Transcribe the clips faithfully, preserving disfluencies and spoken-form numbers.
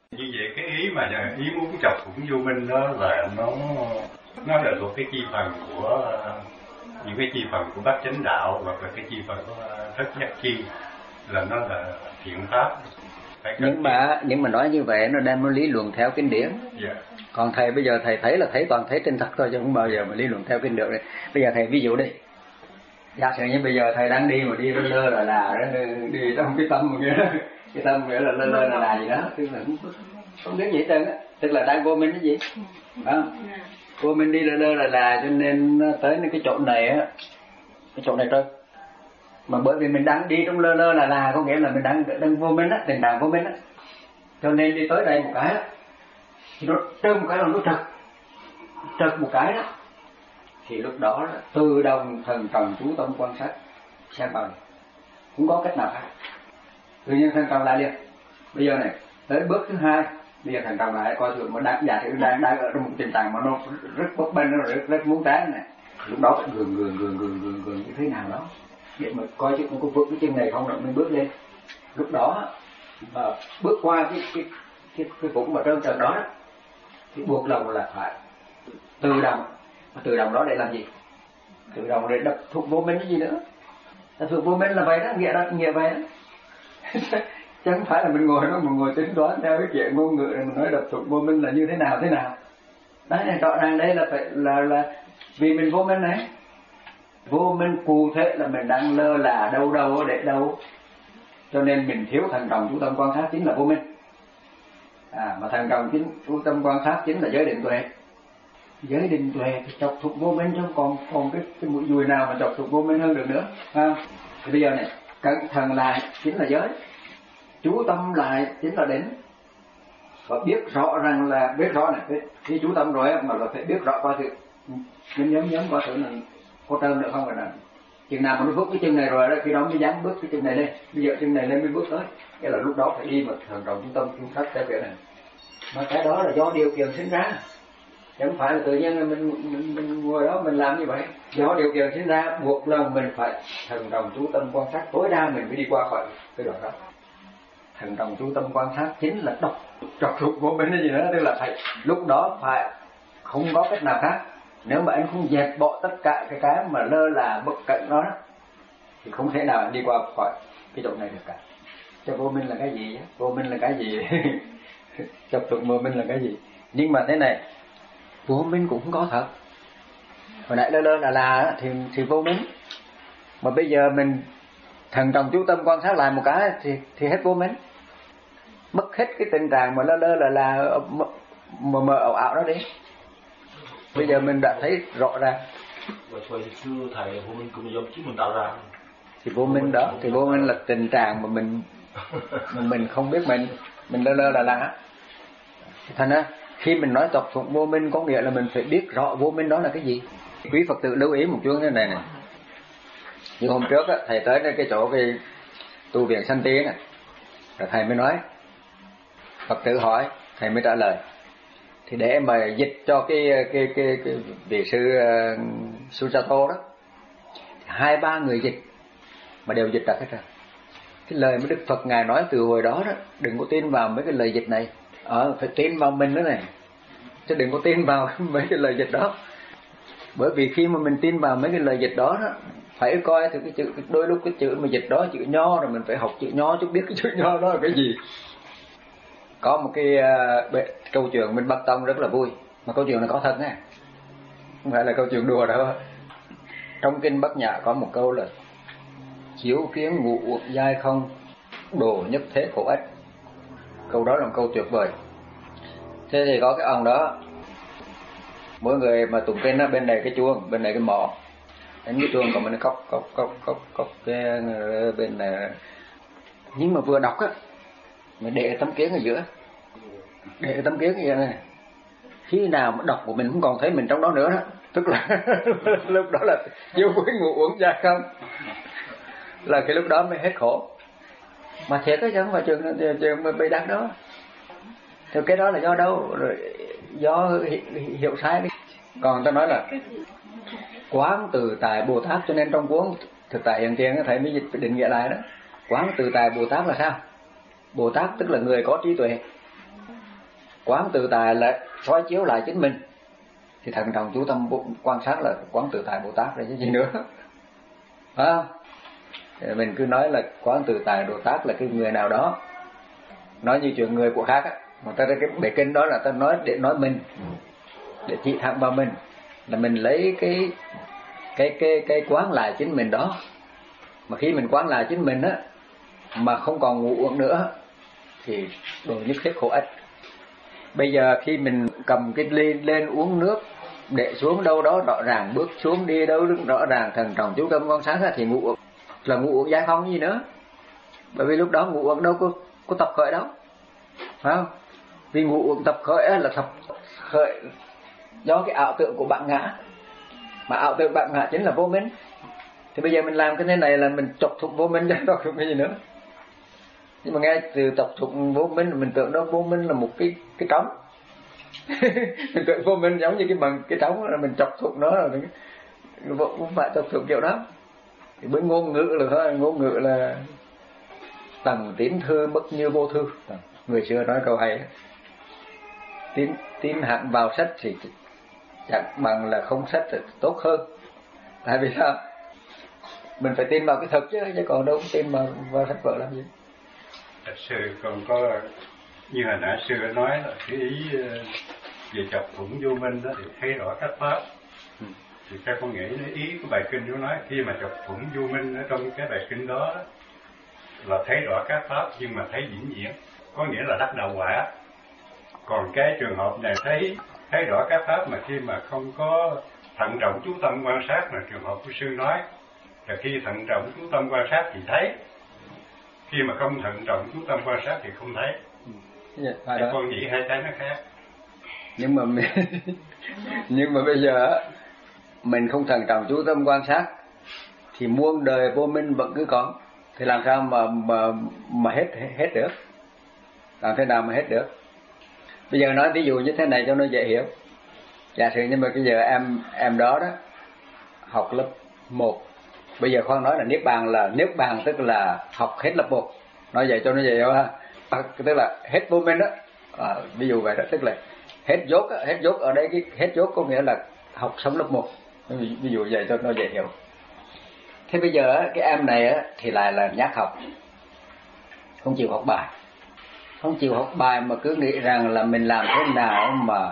Như vậy cái ý mà ý muốn chọc cũng vô minh đó là nó nó là thuộc cái chi phần của những cái chi phần của bát chánh đạo hoặc là cái chi phần của thất giác chi, là nó là thiện pháp. Nhưng mà nhưng mà nói như vậy nó đem nó lý luận theo kinh điển. Yeah. Còn thầy bây giờ thầy thấy là thấy toàn thấy trên thật thôi chứ không bao giờ mà lý luận theo kinh điển đấy. Bây giờ thầy ví dụ đi, giả sử như bây giờ thầy đang đi mà đi lơ lơ là là đi trong cái tâm mà kia, cái tâm nghĩa là lơ lơ là là gì đó, tức là không, không biết gì hết trơn á, tức là đang vô minh cái gì, à, vô minh đi lơ lơ là là cho nên tới cái chỗ này á, cái chỗ này thôi. Mà bởi vì mình đang đi trong lơ lơ là là có nghĩa là mình đang đang vô minh á, tình trạng vô minh á, cho nên đi tới đây một cái á, thì nó trơn một cái là nó trật, trật một cái đó, thì lúc đó tự động thần trọng chú tâm quan sát xem vào, không có cách nào khác. Tự nhiên thần trọng lại liền. Bây giờ này tới bước thứ hai, bây giờ thần trọng lại coi thường mà đang giả sử đang đang ở trong một tình trạng mà nó rất bấp bênh, nó rất rất muốn trái này, lúc đó phải gường gường gường gường gường gường như thế nào đó để mà coi chứ có vượt cái chân này không rồi mới bước lên. Lúc đó mà bước qua cái cái cái cái vùng mà trơn trần đó thì buộc lòng là phải tự động. Tự động đó để làm gì? Tự động để đập thuộc vô minh cái gì nữa? Đập thuộc vô minh là vậy đó, nghĩa đó, nghĩa vậy đó. Chứ không phải là mình ngồi đó, mình ngồi tính toán theo cái chuyện ngôn ngữ này mình nói đập thuộc vô minh là như thế nào thế nào. Đấy này rõ ràng đây là phải là là vì mình vô minh này. Vô minh cụ thể là mình đang lơ là đâu đâu để đâu. Cho nên mình thiếu thần trọng chú tâm quan sát chính là vô minh. À mà thần trọng chính chú tâm quan sát chính là giới định tuệ. Giới định tuệ thì chọc thuộc vô minh chứ còn còn cái cái mũi dùi nào mà chọc thuộc vô minh hơn được nữa, ha. Thì bây giờ này, cẩn thận lại chính là giới, chú tâm lại chính là định, và biết rõ rằng là biết rõ này, khi chú tâm rồi mà là phải biết rõ coi thử, nhấm nhấm nhấm coi thử là có trơn được không rồi nè. Chừng nào mà nó bước cái chân này rồi đó, khi đó mới dám bước cái chân này lên. Bây giờ chân này lên mới bước tới, cái là lúc đó phải đi mà thần trọng chú tâm quan sát theo việc này. Mà cái đó là do điều kiện sinh ra. Chứ không phải là tự nhiên mình, mình, mình ngồi đó mình làm như vậy. Do điều kiện sinh ra buộc lòng mình phải thần trọng chú tâm quan sát, tối đa mình mới đi qua khỏi cái đoạn đó. Thần trọng chú tâm quan sát chính là độc trọc thuộc vô minh cái gì nữa, tức là phải lúc đó phải không có cách nào khác. Nếu mà anh không dẹp bỏ tất cả cái cái mà lơ là bất cẩn đó thì không thể nào đi qua khỏi cái chỗ này được cả. Cho vô minh là cái gì? Vô minh là cái gì? Trọc thuộc vô minh là cái gì? Nhưng mà thế này, vô minh cũng không có thật. Hồi nãy lơ lơ là là thì thì vô minh. Mà bây giờ mình thần trọng chú tâm quan sát lại một cái thì thì hết vô minh. Mất hết cái tình trạng mà lơ lơ là là mờ mờ ảo ảo đó đi. Bây giờ mình đã thấy rõ ràng. Và thời xưa thầy vô minh cũng do chính mình tạo ra. Thì vô minh đó, thì vô minh là tình trạng mà mình mình không biết mình mình lơ lơ là là. Thành ra khi mình nói chọc thuộc vô minh có nghĩa là mình phải biết rõ vô minh đó là cái gì. Quý Phật tử lưu ý một chút thế này này. Như hôm trước á, thầy tới cái chỗ cái tu viện Sanh Tiến á, rồi thầy mới nói, Phật tử hỏi, thầy mới trả lời. Thì để mà dịch cho cái cái cái, cái vị sư uh, Sujato đó, hai ba người dịch mà đều dịch được hết rồi. Cái lời mà Đức Phật ngài nói từ hồi đó đó, đừng có tin vào mấy cái lời dịch này. Ờ, phải tin vào mình đó này, chứ đừng có tin vào mấy cái lời dịch đó. Bởi vì khi mà mình tin vào mấy cái lời dịch đó, đó phải coi thử cái chữ, đôi lúc cái chữ mà dịch đó chữ nho rồi mình phải học chữ nho chứ biết cái chữ nho đó là cái gì. Có một cái uh, câu chuyện bên Bắc Tông rất là vui, mà câu chuyện này có thật nha, không phải là câu chuyện đùa đâu. Trong kinh Bát Nhã có một câu là chiếu kiến ngũ uẩn giai không, đồ nhất thế khổ ách. Câu đó là một câu tuyệt vời. Thế thì có cái ông đó, mỗi người mà tụng kinh đó, bên này cái chuông, bên này cái mõ, đánh cái chuông còn mình cốc cốc cốc cốc cốc cái bên này. Nhưng mà vừa đọc á, mình để cái tấm kiến ở giữa, để cái tấm kiến như vậy này. Khi nào mà đọc của mình không còn thấy mình trong đó nữa đó, tức là lúc đó là chiếu quý ngũ uẩn giai không, là cái lúc đó mới hết khổ. Mà thiệt á chứ không phải trường trường mà bị đắc đó. Thì cái đó là do đâu? Rồi do hiểu sai đi. Còn ta nói là quán từ tại Bồ Tát, cho nên trong cuốn Thực tại hiện tiền thầy mới định nghĩa lại đó. Quán từ tại Bồ Tát là sao? Bồ Tát tức là người có trí tuệ. quán tự tại là soi chiếu lại chính mình, thì thận trọng chú tâm quan sát là quán tự tại Bồ Tát rồi chứ gì nữa. Phải không? Mình cứ nói là quán tự tại Bồ Tát là cái người nào đó, nói như chuyện người của khác á, mà ta cái bài kinh đó là ta nói để nói mình, để chỉ thẳng vào mình, là mình lấy cái cái cái cái quán lại chính mình đó. Mà khi mình quán lại chính mình á, mà không còn ngủ uống nữa thì đồ nhất thiết khổ ích. Bây giờ khi mình cầm cái ly lên uống nước, để xuống đâu đó rõ ràng, bước xuống đi đâu đứng rõ ràng, thần trọng chú tâm quan sát thì ngủ uống là ngủ uống giải phóng gì nữa. Bởi vì lúc đó ngủ uống đâu có có tập khởi đâu, phải không? Vì ngủ uống tập khởi là tập khởi do cái ảo tưởng của bạn ngã, mà ảo tưởng bạn ngã chính là vô minh. Thì bây giờ mình làm cái thế này là mình chọc thủng vô minh, chứ đâu có cái gì nữa. Nhưng mà nghe từ chọc thủng vô minh, mình tưởng đó vô minh là một cái cái trống. Mình tưởng vô minh giống như cái bằng cái trống, là mình chọc thủng nó rồi, không phải chọc thủng kiểu đó. Thì với ngôn ngữ là thôi, ngôn ngữ là tầng tín thư bất như vô thư. Người xưa nói câu hay, tín tín hẳn vào sách thì chẳng bằng là không sách thì tốt hơn. Tại vì sao? Mình phải tin vào cái thực chứ, chứ còn đâu tin vào, vào sách vở làm gì. Thật sự còn có như hồi nãy xưa nói là cái ý về chọc thủng vô minh đó thì thấy rõ các pháp. Ừ. Thì theo con nghĩ ý của bài kinh nó nói khi mà chọc thủng vô minh ở trong cái bài kinh đó là thấy rõ các pháp nhưng mà thấy vĩnh viễn, có nghĩa là đắc đạo quả. Còn cái trường hợp này thấy thấy rõ các pháp mà khi mà không có thận trọng chú tâm quan sát là trường hợp của sư nói. Là khi thận trọng chú tâm quan sát thì thấy, khi mà không thận trọng chú tâm quan sát thì không thấy. Dạ, thì con nghĩ hai cái nó khác. Nhưng mà mình, nhưng mà bây giờ mình không thận trọng chú tâm quan sát thì muôn đời vô minh vẫn cứ có, thì làm sao mà mà mà hết hết được? Làm thế nào mà hết được? Bây giờ nói ví dụ như thế này cho nó dễ hiểu. Giả sử như mà bây giờ em em đó đó học lớp một, bây giờ khoan nói là niết bàn là niết bàn tức là học hết lớp một, nói vậy cho nó dễ hiểu ha. Tức là hết vô minh đó, à, ví dụ vậy đó, tức là hết dốt, hết dốt ở đây cái hết dốt có nghĩa là học xong lớp một, ví dụ vậy cho nó dễ hiểu. Thế bây giờ cái em này thì lại là nhát học, không chịu học bài, không chịu học bài mà cứ nghĩ rằng là mình làm thế nào mà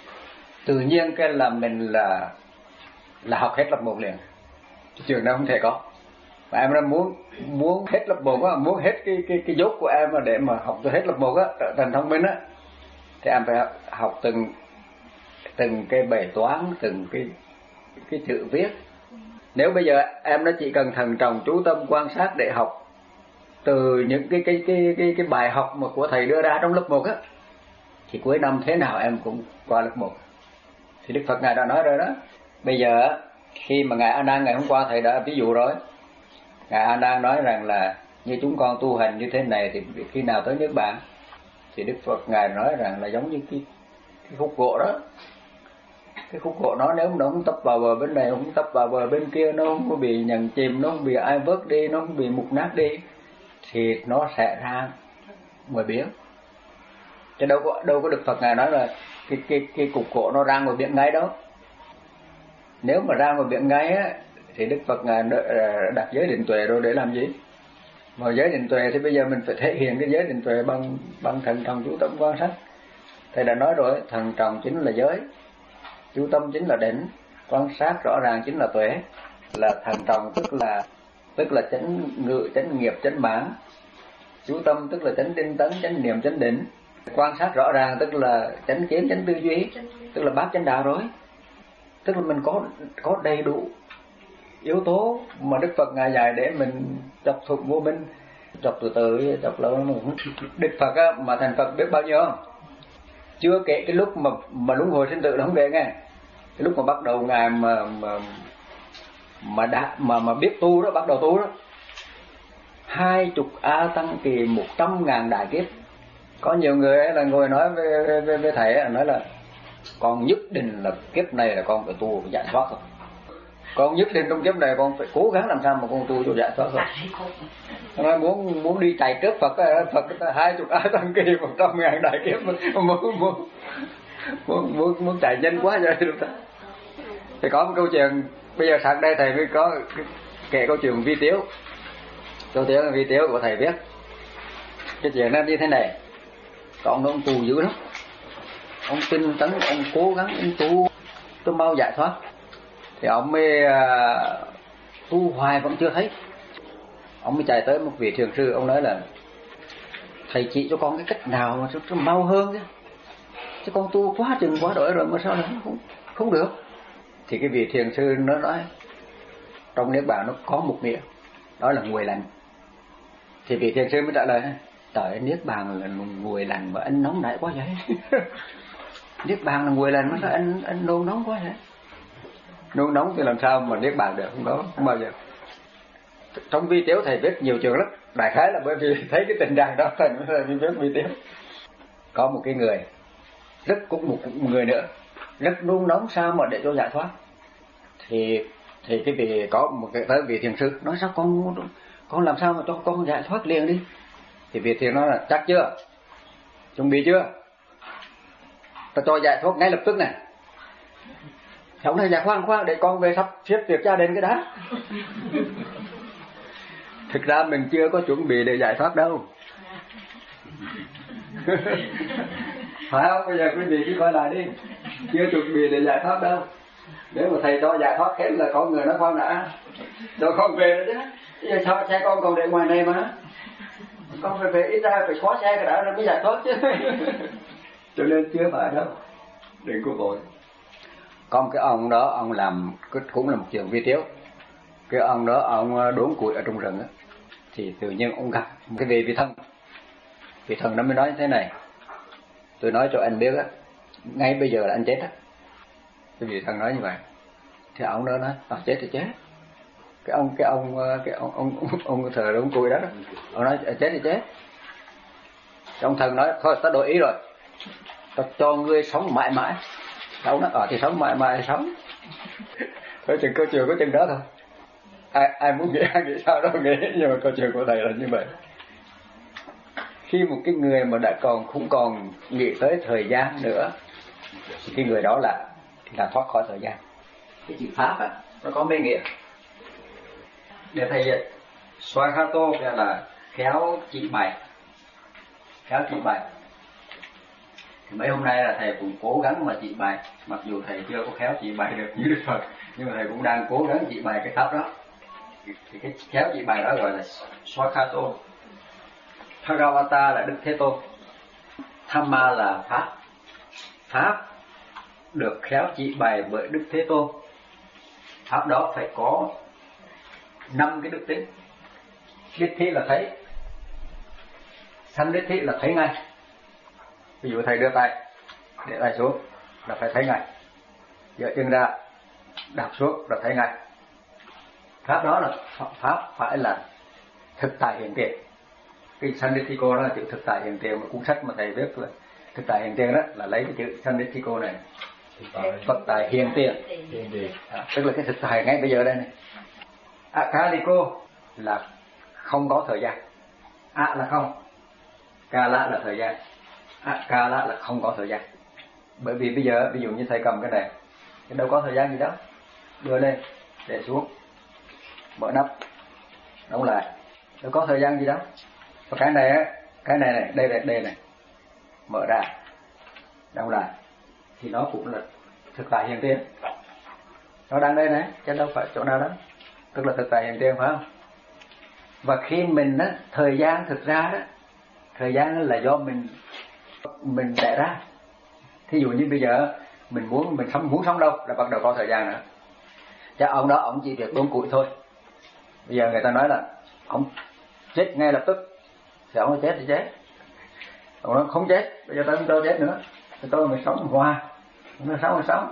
tự nhiên cái là mình là là học hết lớp một liền. Trường đó không thể có. Và em đã muốn muốn hết lớp một á, muốn hết cái cái cái dốt của em mà để mà học cho hết lớp một á, trở thành thông minh á, thì em phải học từng từng cái bài toán, từng cái cái chữ viết. Nếu bây giờ em nó chỉ cần thận trọng chú tâm quan sát để học từ những cái cái cái cái cái bài học mà của thầy đưa ra trong lớp một á, thì cuối năm thế nào em cũng qua lớp một. Thì Đức Phật ngài đã nói rồi đó. Bây giờ khi mà ngài A Nan ngày hôm qua thầy đã ví dụ rồi, ngài A Nan nói rằng là như chúng con tu hành như thế này thì khi nào tới nước bạn, thì Đức Phật ngài nói rằng là giống như cái cái khúc gỗ đó, cái khúc gỗ nó nếu nó không tấp vào bờ bên này, không tấp vào bờ bên kia, nó không có bị nhận chìm, nó không bị ai vớt đi, nó không bị mục nát đi, thì nó sẽ ra ngoài biển. Chứ đâu có đâu có Đức Phật ngài nói là cái cái cái cục gỗ nó ra ngoài biển ngay đâu. Nếu mà ra ngoài biển ngay á thì Đức Phật ngài đặt giới định tuệ rồi để làm gì? Mà giới định tuệ thì bây giờ mình phải thể hiện cái giới định tuệ bằng bằng thận trọng chú tâm quan sát. Thầy đã nói rồi, thận trọng chính là giới, chú tâm chính là định, quan sát rõ ràng chính là tuệ. Là thận trọng tức là tức là chánh ngự, chánh nghiệp, chánh mãn. Chú tâm tức là chánh tinh tấn, chánh niệm, chánh định. Quan sát rõ ràng tức là chánh kiến, chánh tư duy, tức là bát chánh đạo rồi. Tức là mình có có đầy đủ yếu tố mà Đức Phật ngài dạy để mình chọc thuộc vô minh, chọc từ từ, chọc lâu nữa. Đức Phật á, mà thành Phật biết bao nhiêu không? Chưa kể cái lúc mà mà luân hồi sinh tử, không kể nghe. Cái lúc mà bắt đầu ngài mà mà mà đã mà mà biết tu đó, bắt đầu tu đó, hai chục a tăng kỳ một trăm ngàn đại kiếp. Có nhiều người ấy là ngồi nói với với, với thầy ấy, nói là con nhất định là kiếp này là con phải tu phải giải thoát rồi. Con nhất định trong kiếp này con phải cố gắng làm sao mà con tu cho giải thoát thôi. Nói muốn muốn đi chạy trước Phật, Phật hai chục A Tăng Kỳ một trăm ngàn đại kiếp muốn muốn muốn muốn muốn, muốn chạy nhanh quá vậy được đó. Thì có một câu chuyện bây giờ sáng đây thầy mới có kể câu chuyện Vi Tiếu. Câu chuyện Vi Tiếu của thầy viết. Cái chuyện nó như thế này. Còn ông tù dữ lắm. Ông tinh tấn, ông cố gắng ông tu tôi mau giải thoát. Thì ông mới uh, tu hoài vẫn chưa thấy. Ông mới chạy tới một vị thiền sư, ông nói là thầy chỉ cho con cái cách nào mà cho mau hơn chứ. Chứ con tu quá chừng quá đổi rồi mà sao là không, không được. Thì cái vị thiền sư nó nói trong Niết Bàn nó có một nghĩa, đó là nguội lạnh. Thì vị thiền sư mới trả lời trời, Niết Bàn là nguội lạnh mà anh nóng nảy quá vậy. Niết Bàn là nguội lạnh mà sao anh anh nôn nóng quá vậy. Nôn nóng thì làm sao mà Niết Bàn được, không có, không bao giờ. Trong Vi Tiếu thầy viết nhiều chuyện lắm. Đại khái là bởi vì thấy cái tình trạng đó thầy mới viết Vi Tiếu. Có một cái người, rất cũng một người nữa, rất nôn nóng sao mà để cho giải thoát. Thì thì cái vị có một cái tới vị thiền sư nói sao con con làm sao mà cho con giải thoát liền đi. Thì vị thiền nói là chắc chưa, chuẩn bị chưa, ta cho giải thoát ngay lập tức này. Ông này dạ khoan khoan để con về sắp xếp việc gia đình cái đã. Thực ra mình chưa có chuẩn bị để giải thoát đâu. Phải không? Bây giờ quý vị cứ coi lại đi. Chưa chuẩn bị để giải thoát đâu. Nếu mà thầy cho giải thoát hết là có người nói khoan đã, cho con về rồi chứ. Bây giờ sao xe con còn để ngoài này mà. Con phải về ít ra phải khóa xe cái đã rồi mới giải thoát chứ. Cho nên chưa phải đâu. Đừng có vội. Còn cái ông đó ông làm cũng là một chuyện Vi Tiếu. Cái ông đó ông đốn củi ở trong rừng á, thì tự nhiên ông gặp một cái vị vị thần. Vị thần nó mới nói thế này, tôi nói cho anh biết á, ngay bây giờ là anh chết á. Cái vị thần nói như vậy. Thì ông đó nói à, chết thì chết. Cái ông cái ông cái ông ông ông, ông thờ đốn củi đó, đó ông nói chết thì chết. Cái ông thần nói thôi ta đổi ý rồi, ta cho ngươi sống mãi mãi. Ông nói ở thì sống mãi mãi thì sống. Thôi chừng câu chuyện có chừng đó thôi. Ai, ai muốn nghĩ ai nghĩ sao đâu nghĩ, nhưng mà câu chuyện của thầy là như vậy. Khi một cái người mà đã còn không còn nghĩ tới thời gian nữa, thì cái người đó là là thoát khỏi thời gian. Cái chữ pháp á nó có mấy nghĩa. Để thầy dịch Swakato là khéo chỉ bày, khéo chỉ bày. Thì mấy hôm nay là thầy cũng cố gắng mà chỉ bày, mặc dù thầy chưa có khéo chỉ bày được như Đức Phật, nhưng mà thầy cũng đang cố gắng chỉ bày cái pháp đó. Thì cái khéo chỉ bày đó gọi là Swakato. Bhagavata là Đức Thế Tôn. Thamma là pháp. Pháp được khéo chỉ bày bởi Đức Thế Tôn. Pháp đó phải có năm cái đức tính. Đích thị là thấy, sanh đích thị là thấy ngay. Ví dụ thầy đưa tay, để tay xuống là phải thấy ngay. Dỡ chân ra, đạp xuống là thấy ngay. Pháp đó là pháp phải là thực tại hiện tiền. Cái Sandithiko đó là chữ thực tại hiện tiền, mà cuốn sách mà thầy viết là thực tại hiện tiền đó là lấy cái chữ Sandithiko này. Thực tại hiện tiền, à, tức là cái thực tại ngay bây giờ đây này. Akaliko là không có thời gian. A là không, Kala là thời gian. Akala là không có thời gian. Bởi vì bây giờ ví dụ như thầy cầm cái này, thì đâu có thời gian gì đó. Đưa lên, để xuống, mở nắp, đóng lại, đâu có thời gian gì đó. Và cái này á, cái này này, đây này, đây này, mở ra, đóng lại, thì nó cũng là thực tại hiện tiền. Nó đang đây này, chứ đâu phải chỗ nào đó. Tức là thực tại hiện tiền, phải không? Và khi mình á, thời gian thực ra đó, thời gian là do mình mình đẻ ra. Thí dụ như bây giờ mình muốn mình sống muốn sống đâu là bắt đầu có thời gian nữa. Chứ ông đó ông chỉ việc đốn củi thôi. Bây giờ người ta nói là ông chết ngay lập tức, thì ông nói chết thì chết. Ông nói không chết, bây giờ tôi không cho chết nữa, thì tôi mới sống hoài. Ông nói sống thì sống.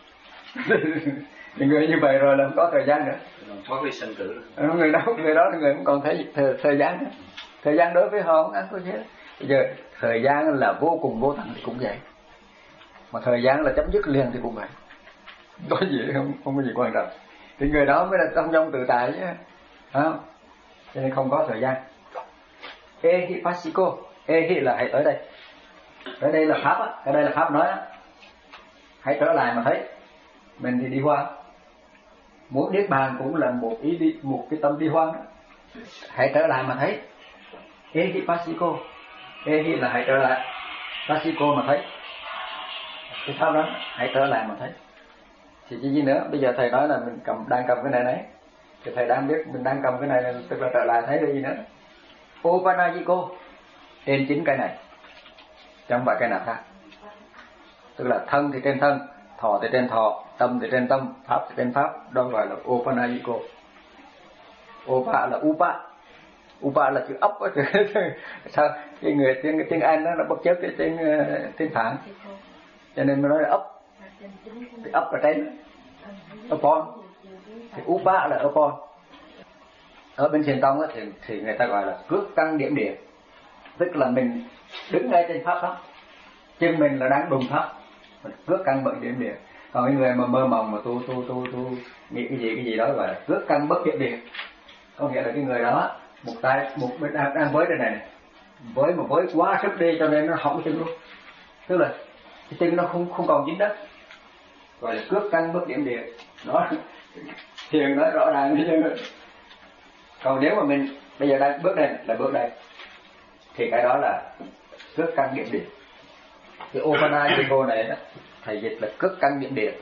Thì người như vậy rồi là không có thời gian nữa. Thoát ly sanh tử. Người đó, người đó là người không còn thấy thời, thời gian nữa. Thời gian đối với họ không ăn có chết. Bây giờ thời gian là vô cùng vô tận thì cũng vậy. Mà thời gian là chấm dứt liền thì cũng vậy. Có gì không, không có gì quan trọng. thì người đó mới là thông dong tự tại chứ, không? Cho nên không có thời gian. Ehi pasiko, ehi là hãy tới đây. Tới đây là pháp á, cái đây là pháp nói á. Hãy trở lại mà thấy. Mình thì đi hoang. Muốn niết bàn cũng là một ý đi, một cái tâm đi hoang đó. Hãy trở lại mà thấy. Ehi pasiko, ehi là hãy trở lại, pasiko mà thấy. Cái pháp đó, hãy trở lại mà thấy. Thì chỉ gì nữa, bây giờ thầy nói là mình cầm đang cầm cái này đấy. Thì thầy đang biết mình đang cầm cái này, tức là trở lại thấy cái gì nữa. Opanajiko trên chính cái này, chẳng phải cái nào khác. Tức là thân thì trên thân, thọ thì trên thọ, tâm thì trên tâm, pháp thì trên pháp. Đó gọi là Opanajiko. Opa là upa. Upa là chữ ốc á. Sao cái người tiếng tiếng Anh đó, nó bất chấp cái tiếng tiếng Phạn, cho nên mới nói là ốc. Thì ốc là trên, upon. Thì upa là upon. Ở bên thiền tông á, thì, thì người ta gọi là cước căn điểm địa. Tức là mình đứng ngay trên pháp đó, chân mình là đang đùng pháp, mình cước căn bất điểm địa. Còn cái người mà mơ mộng mà tu tu tu tu nghĩ cái gì cái gì đó gọi là cước căn bất điểm địa. Có nghĩa là cái người đó một tay một bên đang, đang với đây này, với một với quá sức đi cho nên nó hỏng chân luôn. Tức là cái chân nó không không còn dính đất, gọi là cước căn bất điểm địa. Đó, thiền nói rõ ràng như vậy. Còn nếu mà mình bây giờ đang bước đây là bước đây, thì cái đó là cước căn điểm địa. Cái Opanajiko này đó, thầy dịch là cước căn điểm địa.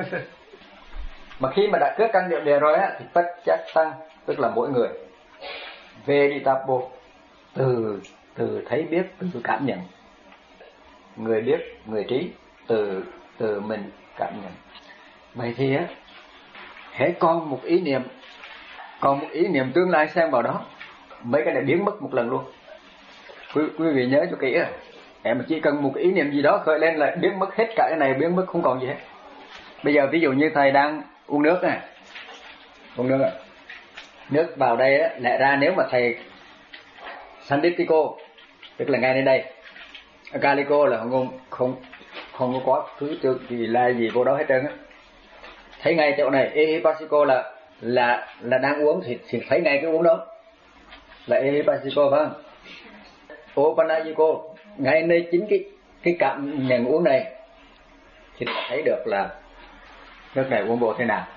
Mà khi mà đã cước căn điểm địa rồi á, thì tất chắc tăng, tức là mỗi người. Veditapo, từ từ thấy biết, từ cảm nhận. Người biết, người trí, từ từ mình cảm nhận. Vậy thì á, hễ con một ý niệm, còn một ý niệm tương lai xen vào đó, mấy cái này biến mất một lần luôn. Quý, quý vị nhớ cho kỹ à. Em chỉ cần một ý niệm gì đó khởi lên là biến mất hết cả cái này, biến mất không còn gì hết. Bây giờ ví dụ như thầy đang uống nước này, uống nước à. Nước vào đây á, lẽ ra nếu mà thầy Sanditiko, tức là ngay đến đây, Kaliko là không không không có quá thứ gì là gì vô đó hết trơn á. Thấy ngay chỗ này Ehipasiko là là là đang uống thì, thì thấy ngay cái uống đó là Ehipasiko phải không? Opanajiko ngay nơi chính cái cái cảm nhận uống này thì thấy được là nước này uống bộ thế nào.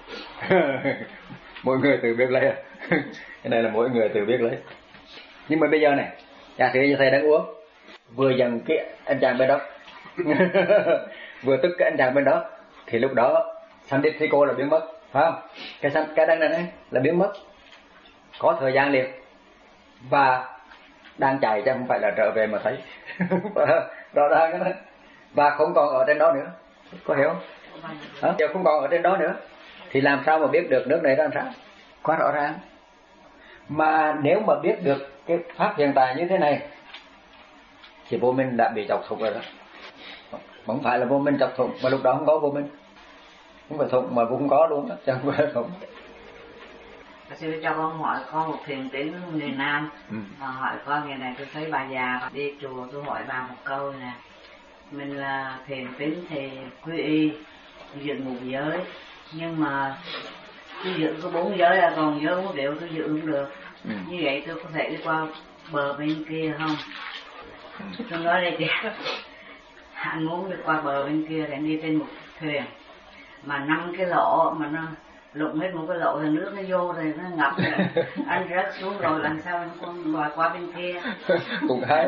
Mỗi người tự biết lấy. Cái này là mỗi người tự biết lấy. Nhưng mà bây giờ này, giả sử như thầy đang uống, vừa dần cái anh chàng bên đó, vừa tức cái anh chàng bên đó, thì lúc đó Sanditiko là biến mất, phải không? Cái cái đăng này, này là biến mất, có thời gian liền, và đang chạy chứ không phải là trở về mà thấy. Rõ ràng cái đó, và không còn ở trên đó nữa, có hiểu không? Hả? Giờ không còn ở trên đó nữa, thì làm sao mà biết được nước này ra làm sao? Quá rõ ràng. Mà nếu mà biết được cái pháp hiện tại như thế này, thì vô minh đã bị chọc thủng rồi đó. Không phải là vô minh chọc thủng, mà lúc đó không có vô minh. Không phải thủng mà cũng không có luôn đó, chẳng phải thủng. Sư cho con hỏi con một thiền tín người Nam, ừ. Mà hỏi con ngày này tôi thấy bà già đi chùa, tôi hỏi bà một câu nè. Mình là thiền tín thì quy y dựng một giới, nhưng mà tôi dựng có bốn giới là còn giới bốn điệu tôi dựng không được. Ừ. Như vậy tôi có thể đi qua bờ bên kia không? Ừ. Tôi nói đây kìa, anh muốn đi qua bờ bên kia thì anh đi trên một thuyền mà năm cái lỗ mà nó lụng hết một cái lỗ thì nước nó vô rồi nó ngập rồi anh rớt xuống rồi làm sao anh con qua qua bên kia. Cũng hay.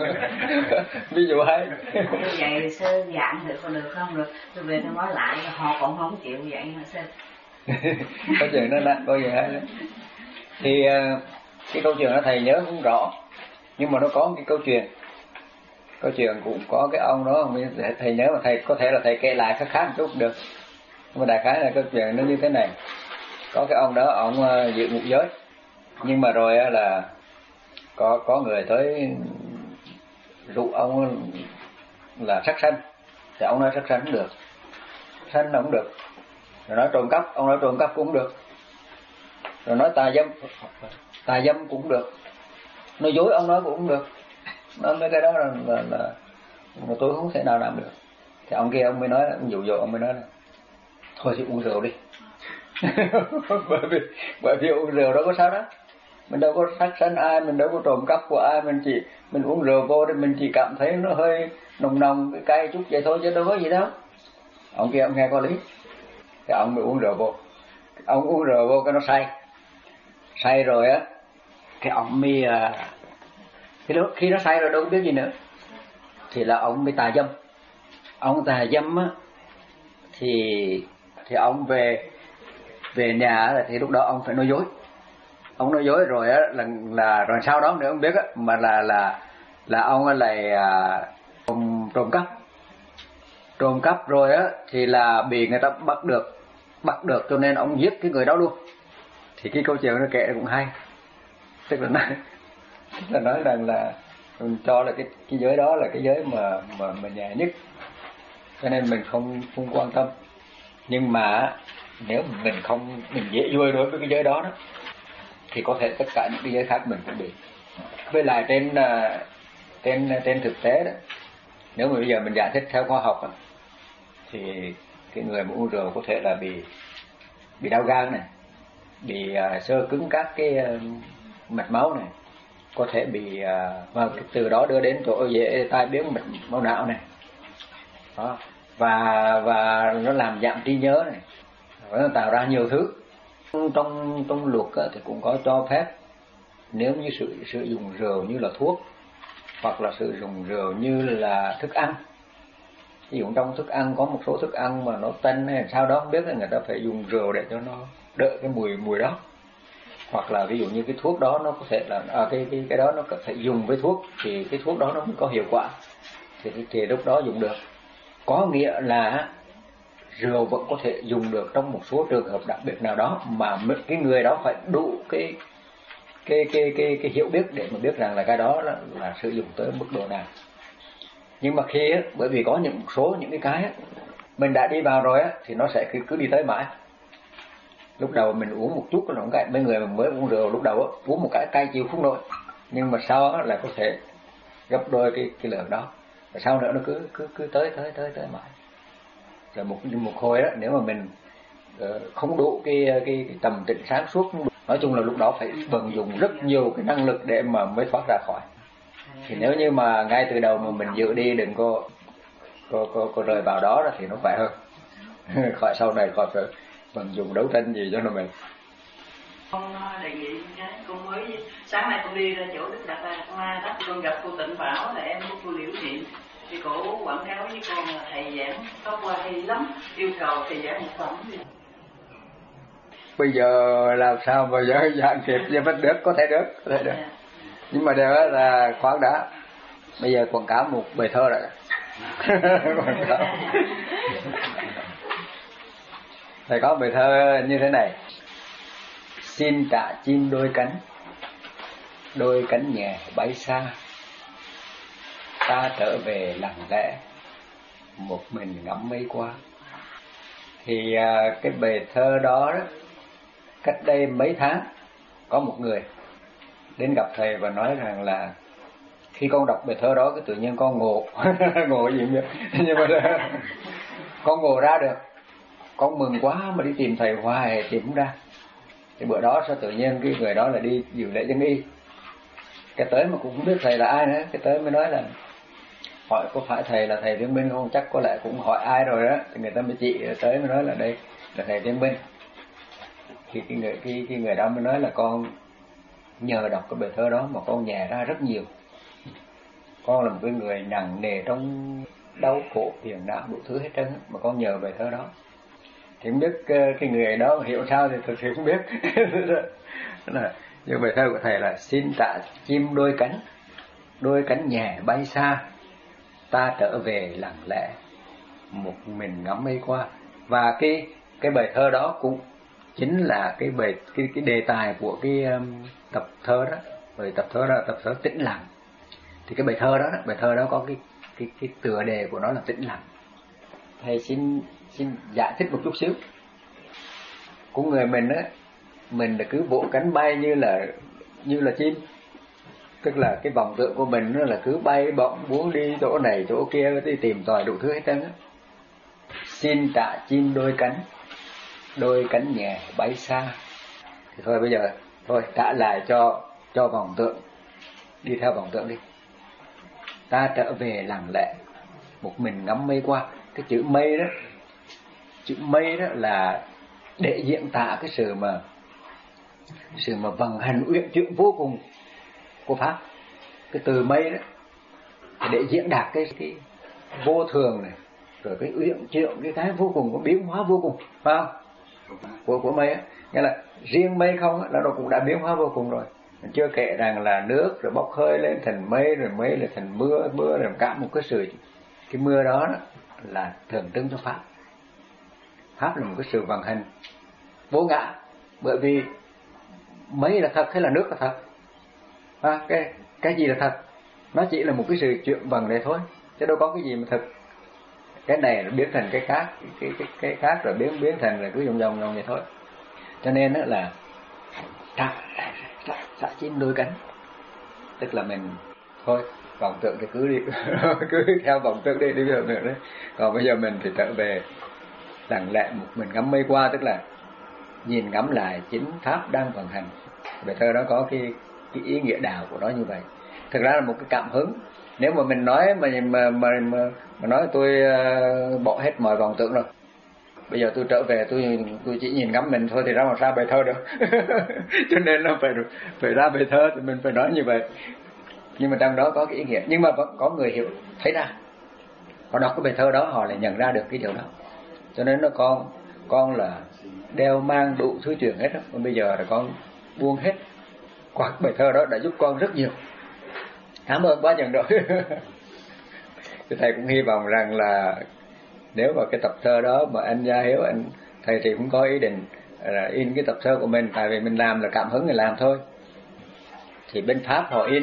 Ví dụ hay. Như vậy sư giảng thử có được không? Được tôi về tôi nói lại họ cũng không chịu vậy mà sư. Có chuyện đó là có gì hay. Thì cái câu chuyện đó thầy nhớ không rõ, nhưng mà nó có một cái câu chuyện. Câu chuyện cũng có cái ông đó, thầy nhớ mà thầy có thể là thầy kể lại khác khác một chút được. Nhưng mà đại khái là câu chuyện nó như thế này. Có cái ông đó, ông giữ một giới, nhưng mà rồi là có có người tới dụ ông là sát sanh, thì ông nói sát sanh không được, sanh là không được. Rồi nói trộm cắp, ông nói trộm cắp cũng không được. Rồi nói tà dâm, tà dâm cũng không được. Nói dối ông nói cũng không được. Nói mấy cái đó là, là, là mà tôi không thể nào làm được. Thì ông kia ông mới nói, ông dụ dỗ ông mới nói là thôi thì uống rượu đi. bởi vì bởi vì uống rượu đâu có sao đó, mình đâu có sát sanh ai, mình đâu có trộm cắp của ai, mình chỉ mình uống rượu vô thì mình chỉ cảm thấy nó hơi nồng nồng cái cay chút vậy thôi chứ đâu có gì đâu. Ông kia ông nghe có lý, cái ông mới uống rượu vô, ông uống rượu vô cái nó say, say rồi á, cái ông mới cái đó khi nó say rồi đâu có biết gì nữa, thì là ông mới tà dâm. Ông tà dâm á thì thì ông về về nhà là thì lúc đó ông phải nói dối. Ông nói dối rồi á là là rồi sau đó nữa không biết á, mà là là là ông lại à, trộm trộm cắp trộm cắp rồi á thì là bị người ta bắt được bắt được cho nên ông giết cái người đó luôn. Thì cái câu chuyện nó kể cũng hay, tức là nói tức là nói rằng là mình cho là cái cái giới đó là cái giới mà mà mà nhẹ nhất, cho nên mình không không quan tâm. Nhưng mà nếu mình không mình dễ vui đối với cái giới đó đó thì có thể tất cả những cái giới khác mình cũng bị. Với lại trên trên trên thực tế đó, nếu mà bây giờ mình giải thích theo khoa học đó, thì cái người mà uống rượu có thể là bị bị đau gan này, bị uh, xơ cứng các cái uh, mạch máu này, có thể bị uh, và từ đó đưa đến chỗ dễ tai biến mạch máu não này đó. và và nó làm giảm trí nhớ này, nó tạo ra nhiều thứ. Trong trong luật thì cũng có cho phép nếu như sự sử dụng rượu như là thuốc, hoặc là sử dụng rượu như là thức ăn. Ví dụ trong thức ăn có một số thức ăn mà nó tanh hay sao đó không biết là người ta phải dùng rượu để cho nó đỡ cái mùi mùi đó. Hoặc là ví dụ như cái thuốc đó nó có thể là à, cái cái cái đó nó có thể dùng với thuốc thì cái thuốc đó nó mới có hiệu quả, thì thì lúc đó dùng được. Có nghĩa là rượu vẫn có thể dùng được trong một số trường hợp đặc biệt nào đó, mà cái người đó phải đủ cái cái cái cái cái hiểu biết để mà biết rằng là cái đó là, là sử dụng tới mức độ nào. Nhưng mà khi á, bởi vì có những số những cái cái á, mình đã đi vào rồi á thì nó sẽ cứ, cứ đi tới mãi. Lúc đầu mình uống một chút là cái mấy người mà mới uống rượu lúc đầu á, uống một cái cay chịu không nổi, nhưng mà sau á là có thể gấp đôi cái cái lượng đó, và sau nữa nó cứ cứ cứ tới tới tới tới mãi. Rồi một một hồi đó nếu mà mình uh, không đủ cái, cái cái tầm tịnh sáng suốt, nói chung là lúc đó phải vận dụng rất nhiều cái năng lực để mà mới thoát ra khỏi. Thì nếu như mà ngay từ đầu mà mình giữ đi, đừng có có có, có rời vào đó thì nó khỏe hơn. Khỏi sau này khỏi phải vận dụng đấu tranh gì cho nó mình. Con đề nghị cái con mới sáng nay con đi ra chỗ Đức Đạt Lai Hoa đó, con gặp cô Tịnh Bảo là em của cô Liễu Thị, thì cổ quảng cáo với con là thầy giảng tóc qua hay lắm, yêu cầu thầy giảng một phẩm. Bây giờ làm sao mà giờ giảng kịp cho bắt được, có thể được, có thể được. Nhưng mà điều đó là khoan đã, bây giờ quảng cáo một bài thơ rồi. Quảng cáo. Thầy có bài thơ như thế này: xin trả chim đôi cánh, đôi cánh nhẹ bay xa, ta trở về lặng lẽ, một mình ngắm mây qua. Thì cái bài thơ đó, đó cách đây mấy tháng có một người đến gặp thầy và nói rằng là khi con đọc bài thơ đó cái tự nhiên con ngộ. Ngộ gì vậy? Nhưng mà con ngộ ra được, con mừng quá mà đi tìm thầy hoài tìm không ra. Thì bữa đó sao tự nhiên cái người đó là đi dự lễ dân y, cái tới mà cũng không biết thầy là ai nữa, cái tới mới nói là hỏi có phải thầy là thầy Viên Minh không, chắc có lẽ cũng hỏi ai rồi đó, thì người ta mới chỉ tới mới nói là đây là thầy Viên Minh. Thì cái người cái, cái người đó mới nói là con nhờ đọc cái bài thơ đó mà con nhẹ ra rất nhiều. Con là một cái người nặng nề trong đau khổ phiền não đủ thứ hết trơn, mà con nhờ bài thơ đó. Thì không biết cái người đó hiểu sao thì thực sự không biết. Nhưng bài thơ của thầy là xin trả chim đôi cánh, đôi cánh nhẹ bay xa, ta trở về lặng lẽ, một mình ngắm mây qua. Và cái cái bài thơ đó cũng chính là cái bài cái cái đề tài của cái um, tập thơ đó. Bởi tập thơ đó là tập thơ tĩnh lặng. Thì cái bài thơ đó, bài thơ đó có cái cái cái tựa đề của nó là tĩnh lặng. Thầy xin xin giải thích một chút xíu. Của người mình á, mình là cứ vỗ cánh bay như là như là chim, tức là cái vọng tưởng của mình nó là cứ bay bổng muốn đi chỗ này chỗ kia đi tìm tòi đủ thứ hết trơn á. Xin trả chim đôi cánh, đôi cánh nhẹ bay xa. Thì thôi bây giờ thôi trả lại cho cho vọng tượng, đi theo vọng tượng đi. Ta trở về lặng lẽ, một mình ngắm mây qua. Cái chữ mây đó, chữ mây đó là để diễn tả cái sự mà sự mà vận hành uyển chuyển vô cùng của pháp. Cái từ mây đó để diễn đạt cái cái vô thường này, rồi cái uyển chuyển, cái cái vô cùng, có biến hóa vô cùng, phải không? Của của mây á, nghĩa là riêng mây không á, nó cũng đã biến hóa vô cùng rồi. Mình chưa kể rằng là nước rồi bốc hơi lên thành mây, rồi mây là thành mưa, mưa là cả một cái sự, cái mưa đó, đó là tượng trưng cho pháp. Pháp là một cái sự vận hành vô ngã, bởi vì mây là thật hay là nước là thật, à, cái cái gì là thật? Nó chỉ là một cái sự chuyển vận này thôi, chứ đâu có cái gì mà thật. Cái này nó biến thành cái khác, cái cái cái khác rồi biến biến thành là cứ vòng vòng vòng vậy thôi. Cho nên đó là thả thả chim đôi cánh, tức là mình thôi vọng tượng thì cứ đi cứ theo vọng tượng đi đi vọng tượng đấy. Còn bây giờ mình thì trở về lặng lẽ một mình ngắm mây qua, tức là nhìn ngắm lại chính pháp đang vận hành. Bài thơ đó có cái cái ý nghĩa đạo của nó như vậy. Thực ra là một cái cảm hứng. Nếu mà mình nói mà mà mà mà, mà nói tôi uh, bỏ hết mọi vọng tượng rồi, bây giờ tôi trở về tôi tôi chỉ nhìn ngắm mình thôi thì ra mà ra bài thơ được. Cho nên nó phải phải ra bài thơ thì mình phải nói như vậy. Nhưng mà trong đó có cái ý nghĩa, nhưng mà vẫn có người hiểu thấy ra. Họ đọc cái bài thơ đó họ lại nhận ra được cái điều đó. Cho nên nó con con là đeo mang đủ thứ chuyện hết đó. Còn bây giờ là con buông hết. Qua bài thơ đó đã giúp con rất nhiều. Cảm ơn quá chừng rồi. Thầy cũng hy vọng rằng là nếu mà cái tập thơ đó mà anh Gia Hiếu, anh thầy thì cũng có ý định là in cái tập thơ của mình, tại vì mình làm là cảm hứng thì làm thôi. Thì bên Pháp họ in,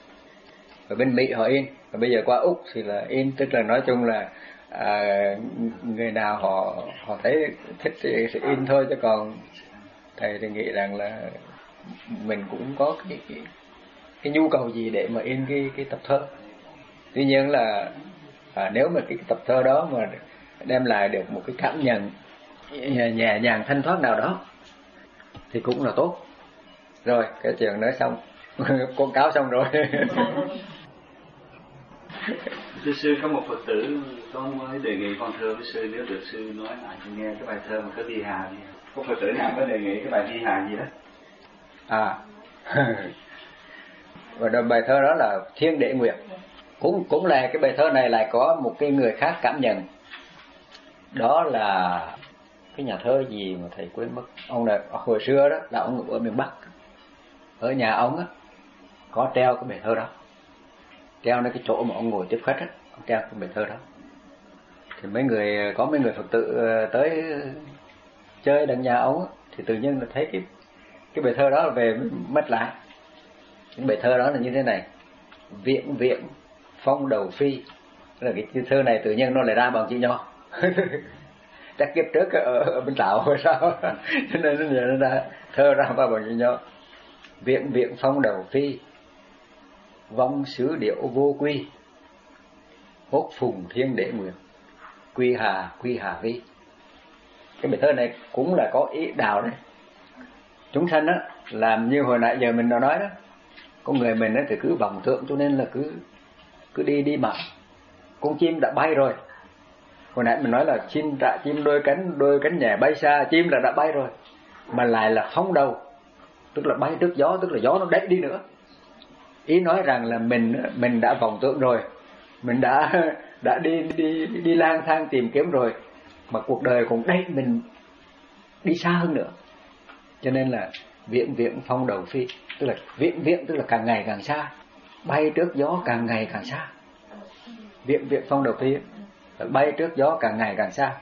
và bên Mỹ họ in, và bây giờ qua Úc thì là in, tức là nói chung là à, người nào họ họ thấy thích thì sẽ in thôi, chứ còn thầy thì nghĩ rằng là mình cũng có cái cái, cái nhu cầu gì để mà in cái cái tập thơ. Tuy nhiên là à, nếu mà cái, cái tập thơ đó mà đem lại được một cái cảm nhận nhẹ nhàng thanh thoát nào đó thì cũng là tốt. Rồi cái chuyện nói xong, quảng cáo xong rồi. Thưa sư, có một Phật tử con mới đề nghị con thưa với sư, nếu được sư nói lại cho nghe cái bài thơ mà cái Di Hà gì. Có Phật tử nào có đề nghị cái bài Di Hà gì đó? À, và đoạn bài thơ đó là Thiên Đệ Nguyện. Cũng cũng là cái bài thơ này lại có một cái người khác cảm nhận. Đó là cái nhà thơ gì mà thầy quên mất. Ông là hồi xưa đó là ông ở miền Bắc. Ở nhà ông á có treo cái bài thơ đó. Treo nơi cái chỗ mà ông ngồi tiếp khách á, ông treo cái bài thơ đó. Thì mấy người có mấy người Phật tử tới chơi đằng nhà ông á, thì tự nhiên là thấy cái cái bài thơ đó là về mất lại. Cái bài thơ đó là như thế này: Viễn viễn phong đầu phi. Là cái, cái thơ này tự nhiên nó lại ra bằng chữ nho. Chắc kiếp trước ở, ở bên Tảo hay sao. Cho nên nó, nó ra thơ ra bằng chữ nho. Viễn viễn phong đầu phi, vong xứ điệu vô quy, hốt phùng thiên đệ nguyện, quy hà quy hà vi. Cái bài thơ này cũng là có ý đạo đấy. Chúng sanh á, làm như hồi nãy giờ mình đã nói đó, con người mình á thì cứ vọng tượng, cho nên là cứ cứ đi đi mà con chim đã bay rồi. Hồi nãy mình nói là chim trả chim đôi cánh đôi cánh nhẹ bay xa, chim là đã bay rồi, mà lại là phóng đầu, tức là bay trước gió, tức là gió nó đẩy đi nữa. Ý nói rằng là mình mình đã vọng tượng rồi, mình đã đã đi đi đi lang thang tìm kiếm rồi, mà cuộc đời cũng đẩy mình đi xa hơn nữa. Cho nên là viễn viễn phong đầu phi, tức là viễn viễn tức là càng ngày càng xa, bay trước gió càng ngày càng xa. Viễn viễn phong đầu phi, bay trước gió càng ngày càng xa.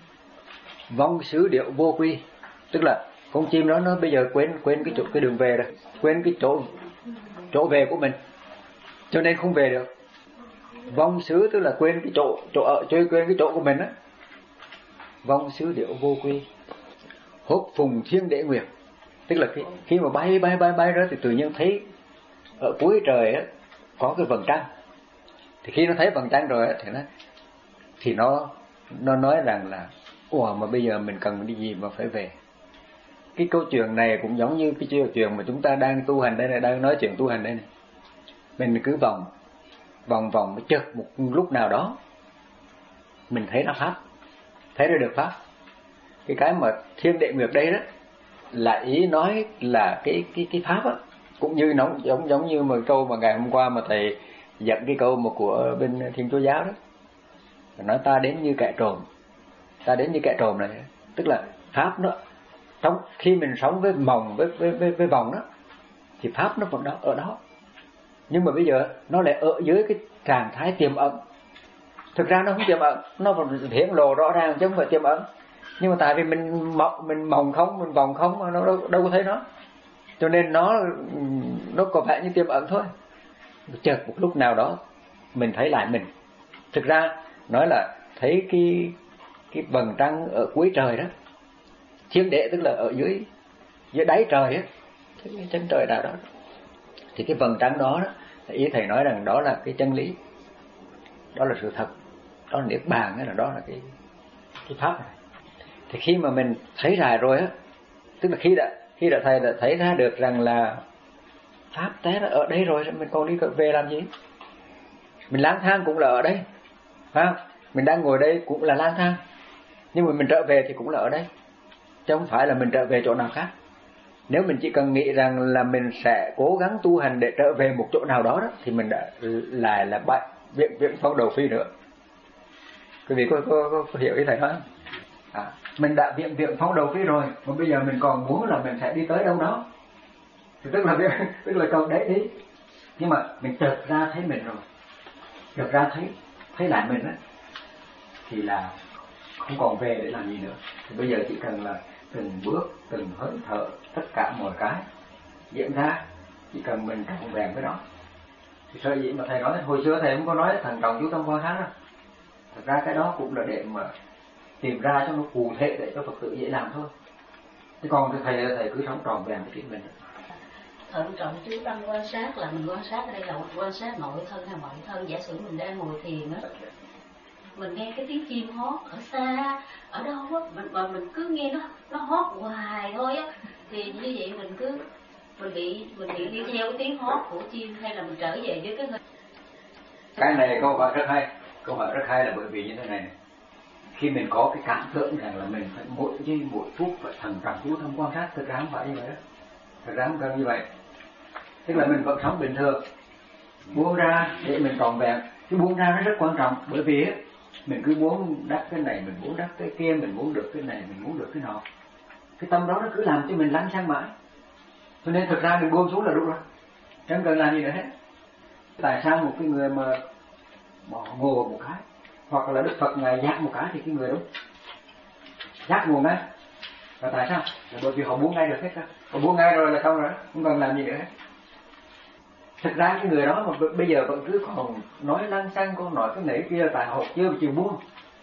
Vong xứ điệu vô quy, tức là con chim đó nó bây giờ quên quên cái chỗ cái đường về rồi, quên cái chỗ chỗ về của mình, cho nên không về được. Vong xứ tức là quên cái chỗ chỗ ở, chơi quên cái chỗ của mình á. Vong xứ điệu vô quy, hốt phùng thiên đệ nguyệt, tức là khi, khi mà bay bay bay bay đó thì tự nhiên thấy ở cuối trời á có cái vầng trăng. Thì khi nó thấy vầng trăng rồi á thì nó thì nó nó nói rằng là ủa mà bây giờ mình cần đi gì mà phải về. Cái câu chuyện này cũng giống như cái câu chuyện mà chúng ta đang tu hành đây này, đang nói chuyện tu hành đây này. Mình cứ vòng vòng vòng chợt một lúc nào đó mình thấy nó pháp, thấy nó được pháp. Cái cái mà thiên địa nguyệt đây đó là ý nói là cái cái cái pháp á, cũng như nó giống giống như một câu mà ngày hôm qua mà thầy dẫn cái câu mà của bên Thiên Chúa giáo đó, nói ta đến như kẻ trộm, ta đến như kẻ trộm này, tức là pháp nó trong khi mình sống với mộng với với với, với vòng đó thì pháp nó vẫn đó ở đó, nhưng mà bây giờ nó lại ở dưới cái trạng thái tiềm ẩn. Thực ra nó không tiềm ẩn, nó vẫn hiển lộ rõ ràng chứ không phải tiềm ẩn, nhưng mà tại vì mình mộng mình mộng không, mình vòng không mà nó đâu, đâu có thấy nó, cho nên nó nó có vẻ như tiềm ẩn thôi. Chợt một lúc nào đó mình thấy lại mình. Thực ra nói là thấy cái cái vầng trăng ở cuối trời đó, thiên địa tức là ở dưới dưới đáy trời á, cái chân trời nào đó, thì cái vầng trăng đó, đó ý thầy nói rằng đó là cái chân lý, đó là sự thật, đó là niết bàn, hay là đó là cái cái pháp này. Thì khi mà mình thấy ra rồi á, tức là khi đã khi đã thầy đã thấy ra được rằng là pháp té nó ở đây rồi, mình còn đi về làm gì? Mình lang thang cũng là ở đây, phải không? Mình đang ngồi đây cũng là lang thang, nhưng mà mình trở về thì cũng là ở đây, chứ không phải là mình trở về chỗ nào khác. Nếu mình chỉ cần nghĩ rằng là mình sẽ cố gắng tu hành để trở về một chỗ nào đó, đó thì mình đã lại là bại viện viện phong đầu phi nữa. Quý vị có, có, có, có hiểu ý thầy nói không? À, mình đã viện viện phong đầu phi rồi, mà bây giờ mình còn muốn là mình sẽ đi tới đâu đó, thì tức là tức là câu đấy đi. Nhưng mà mình chợt ra thấy mình rồi, chợt ra thấy thấy lại mình á, thì là không còn về để làm gì nữa. Thì bây giờ chỉ cần là từng bước, từng hơi thở, tất cả mọi cái diễn ra, chỉ cần mình trọn vẹn với nó. Thì sở dĩ mà thầy nói, hồi xưa thầy không có nói thằng trọng chú tâm quan sát đâu. Thật ra cái đó cũng là để mà tìm ra cho nó cụ thể để cho Phật tử dễ làm thôi. Chứ còn thầy thầy cứ sống trọn vẹn với chính mình. Thận trọng chú tâm quan sát là mình quan sát ở đây là quan sát nội thân hay ngoại thân. Giả sử mình đang ngồi thiền á, mình nghe cái tiếng chim hót ở xa, ở đâu á, mình mà mình cứ nghe nó nó hót hoài thôi á, thì như vậy mình cứ mình bị mình bị đi theo cái tiếng hót của chim, hay là mình trở về với cái hơi. Cái này câu hỏi rất hay, câu hỏi rất hay là bởi vì như thế này, này. Khi mình có cái cảm tưởng rằng là mình phải mỗi giây mỗi phút phải thận trọng chú tâm quan sát, thực ra không phải như vậy đó, thực ra không cần như vậy. Tức là mình vẫn sống bình thường, buông ra để mình trọn vẹn. Cái buông ra nó rất quan trọng, bởi vì mình cứ muốn đắc cái này, mình muốn đắc cái kia, mình muốn được cái này, mình muốn được cái nọ, cái tâm đó nó cứ làm cho mình lăn sang mãi. Cho nên thực ra mình buông xuống là đúng rồi, chẳng cần làm gì nữa hết. Tại sao một cái người mà bỏ ngồi một cái, hoặc là Đức Phật ngài giác một cái thì cái người đúng giác ngồi ngay. Và tại sao? Là bởi vì họ buông ngay được hết á. Họ buông ngay rồi là xong rồi, không cần làm gì nữa hết. Thực ra cái người đó mà bây giờ vẫn cứ còn nói lăng xăng, con nói cái này kia, tại họ chưa chịu buông.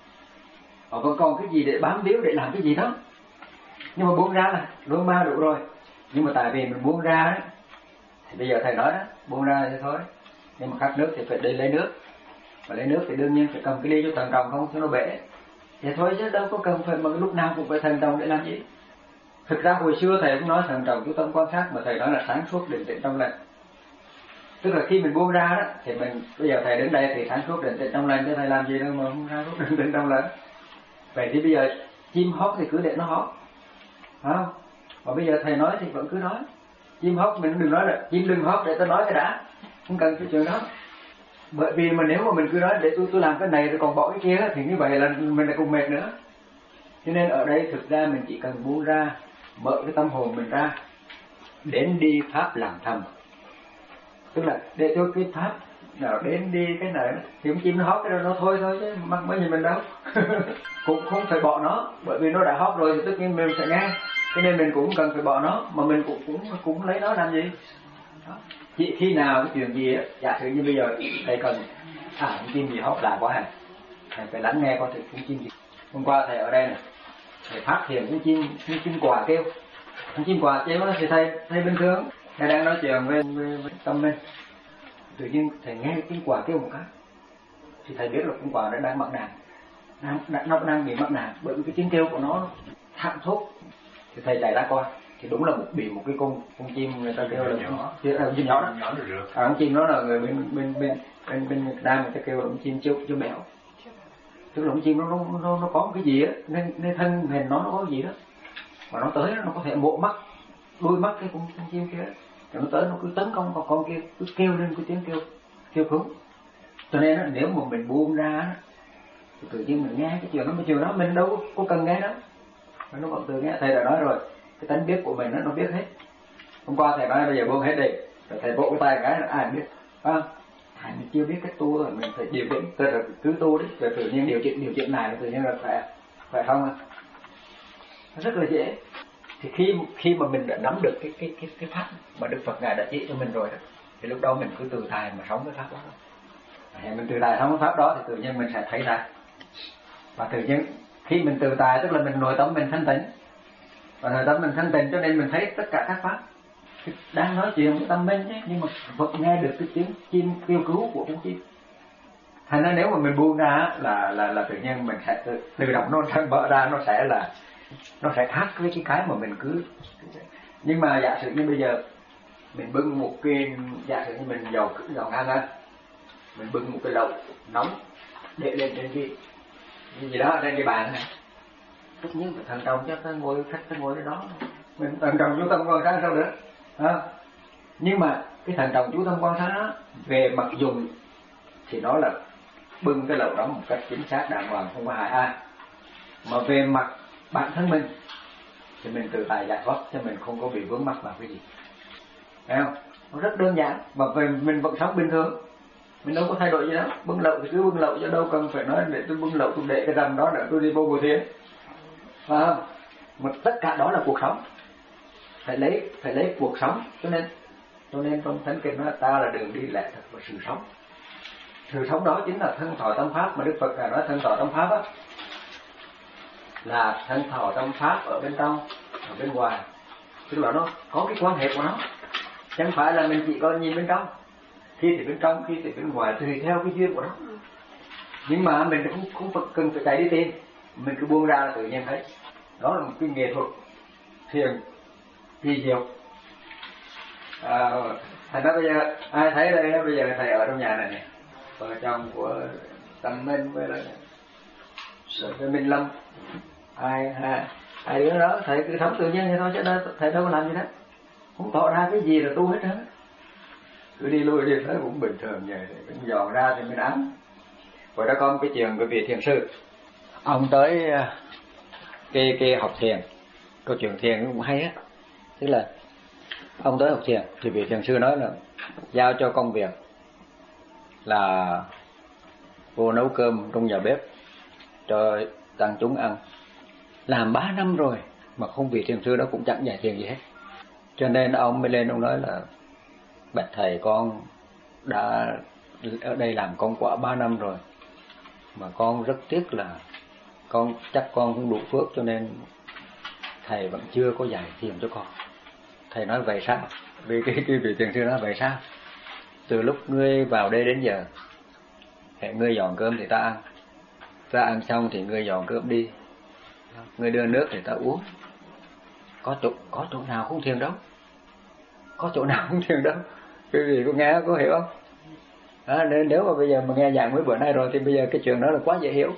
Họ vẫn còn cái gì để bám víu, để làm cái gì đó. Nhưng mà buông ra là luôn ma đủ rồi. Nhưng mà tại vì mình buông ra ấy, thì bây giờ thầy nói đó, buông ra thì thôi. Nhưng mà khát nước thì phải đi lấy nước. Và lấy nước thì đương nhiên phải cầm cái ly cho thận trọng, không cho nó bể. Thì thôi chứ đâu có cần phải mà lúc nào cũng phải thận trọng để làm gì. Thực ra hồi xưa thầy cũng nói thận trọng chú tâm quan sát, mà thầy nói là sáng suốt định tĩnh trong lành. Tức là khi mình buông ra đó thì mình, bây giờ thầy đến đây thì sáng suốt định tĩnh trong lành, chứ thầy làm gì đâu mà không sáng suốt định tĩnh trong lành. Vậy thì bây giờ chim hót thì cứ để nó hót, phải không? Mà bây giờ thầy nói thì vẫn cứ nói. Chim hót mình đừng nói là chim đừng hót để tôi nói cái đã, không cần cái chuyện đó. Bởi vì mà nếu mà mình cứ nói để tôi tôi làm cái này rồi còn bỏ cái kia thì như vậy là mình lại cùng mệt nữa. Cho nên ở đây thực ra mình chỉ cần buông ra, mở cái tâm hồn mình ra, đến đi pháp làm thầm. Tức là để cho cái pháp nào đến đi cái này, thì con chim nó hót cái đó nó thôi thôi chứ mắc mấy gì mình đâu. Cũng không phải bỏ nó, bởi vì nó đã hót rồi thì tất nhiên mình sẽ nghe. Cho nên mình cũng cần phải bỏ nó, mà mình cũng cũng cũng lấy nó làm gì. Đó. Chỉ khi nào cái chuyện gì á, giả sử như bây giờ thầy cần à con chim gì hót lạ quá hả, thầy phải lắng nghe coi thầy con chim gì. Hôm qua thầy ở đây này, thầy phát hiện con chim con chim quả kêu, con chim quả kêu thì thầy thầy bình thường, thầy đang nói chuyện với, với, với tâm linh, tự nhiên thầy nghe tiếng quả kêu một cái, thì thầy biết là con quả nó đang mặc đàn. đang, nó đang bị mắc nạn, bởi vì cái tiếng kêu của nó thảm thốt. Thì thầy chạy ra coi thì đúng là một bị một cái con con chim người ta kêu là nhỏ, con chim nhỏ đó, nhỏ nó được. À, con chim đó là người bên bên bên bên bên Việt Nam người ta kêu là con chim chiêu chiêu mèo, tức là con chim nó nó nó, nó có một cái gì á, nên nên thân hình nó nó có cái gì đó mà nó tới nó có thể mộ mắt đuôi mắt cái con, con chim kia, rồi nó tới nó cứ tấn công con con kia cứ kêu lên cái tiếng kêu kêu cứu. Cho nên đó, nếu mà mình buông ra thì tự nhiên mình nghe cái chuyện đó, cái chuyện đó mình đâu có cần nghe đó, nó vẫn tự nghe. Thầy đã nói rồi, cái tánh biết của mình nó nó biết hết. Hôm qua thầy nói bây giờ buông hết đi, rồi thầy vỗ cái tay cái là ai biết, à, thầy mình chưa biết cách tu rồi, mình phải điều chỉnh, rồi cứ tu đấy, rồi tự nhiên điều chỉnh điều chỉnh này, tự nhiên là khỏe, khỏe không à? Nó rất là dễ. Thì khi khi mà mình đã nắm được cái cái cái cái pháp mà Đức Phật ngài đã chỉ cho mình rồi đó, thì lúc đó mình cứ từ tài mà sống cái pháp đó. Thì mình từ tài sống cái pháp đó thì tự nhiên mình sẽ thấy ra. Và tự nhiên khi mình từ tài tức là mình nội tâm mình thanh tịnh, và nội tâm mình thanh tịnh cho nên mình thấy tất cả các pháp đang nói chuyện với tâm minh ấy, nhưng mà vẫn nghe được cái tiếng chim kêu cứu của con chim. Thành ra nếu mà mình buông ra là là là tự nhiên mình sẽ tự, tự động nó sẽ mở ra, nó sẽ là nó sẽ khác với cái cái mà mình cứ. Nhưng mà giả sử như bây giờ mình bưng một cái, giả sử như mình dầu dầu ăn á, mình bưng một cái lẩu nóng để lên trên cái gì đó trên cái bàn này, tất nhiên phải thận trọng cho ta ngồi khách ta ngồi ở đó, mình thận trọng chú tâm quan sát sao nữa, à. Nhưng mà cái thận trọng chú tâm quan sát đó về mặt dùng thì nó là bưng cái lẩu đó một cách chính xác đàng hoàng không có hại ai, mà về mặt bản thân mình thì mình tự tại giải thoát cho mình không có bị vướng mắc vào cái gì, thấy không? Nó rất đơn giản mà về mình vẫn sống bình thường, mình đâu có thay đổi gì đó. Bưng lậu thì cứ bưng lậu, chứ đâu cần phải nói để tôi bưng lậu tôi để cái rằm đó để tôi đi vô Bồ Thiên, phải không? Mà tất cả đó là cuộc sống, phải lấy phải lấy cuộc sống. Cho nên cho nên trong Thánh Kinh nói ta là đường đi lẽ thật và sự sống. Sự sống đó chính là thân thọ tâm pháp, mà Đức Phật nói thân thọ tâm pháp á là thân thọ tâm pháp ở bên trong, ở bên ngoài, tức là nó có cái quan hệ của nó, chẳng phải là mình chỉ có nhìn bên trong, khi thì bên trong, khi thì bên ngoài, tùy theo cái duyên của nó. Nhưng mà mình cũng không cần phải chạy đi tìm, mình cứ buông ra là tự nhiên thấy. Đó là một cái nghệ thuật thiền kỳ diệu. À, thành ra bây giờ ai thấy đây đó, bây giờ thầy ở trong nhà này nè, vợ chồng của Tâm Minh với lại với Minh Lâm, ai hai, hai đứa đó thầy cứ sống tự nhiên vậy thôi, chứ đó, thầy đâu có làm gì đó, không tỏ ra cái gì là tu hết hết, cứ đi lui đi tới cũng bình thường vậy, cũng dò ra thì mình ăn. Rồi đó có một cái chuyện của vị thiền sư, ông tới cái cái học thiền, câu chuyện thiền cũng hay á, tức là ông tới học thiền thì vị thiền sư nói là giao cho công việc là vô nấu cơm trong nhà bếp cho tăng chúng ăn. Làm ba năm rồi mà không, vị thiền sư đó cũng chẳng dạy thiền gì hết. Cho nên ông mới lên ông nói là bạch thầy, con đã ở đây làm công quả ba năm rồi mà con rất tiếc là con chắc con không đủ phước, cho nên thầy vẫn chưa có dạy thiền cho con. Thầy nói vậy sao? Vì cái cái vị thiền sư nói vậy sao? Từ lúc ngươi vào đây đến giờ, hẹn ngươi dọn cơm thì ta ăn, ta ăn xong thì ngươi dọn cơm đi, ngươi đưa nước thì ta uống. Có chỗ có chỗ nào không thiền đâu, có chỗ nào không thiền đâu. Quý vị có nghe có hiểu không? À, nên nếu mà bây giờ mà nghe giảng mấy bữa nay rồi thì bây giờ cái chuyện đó là quá dễ hiểu.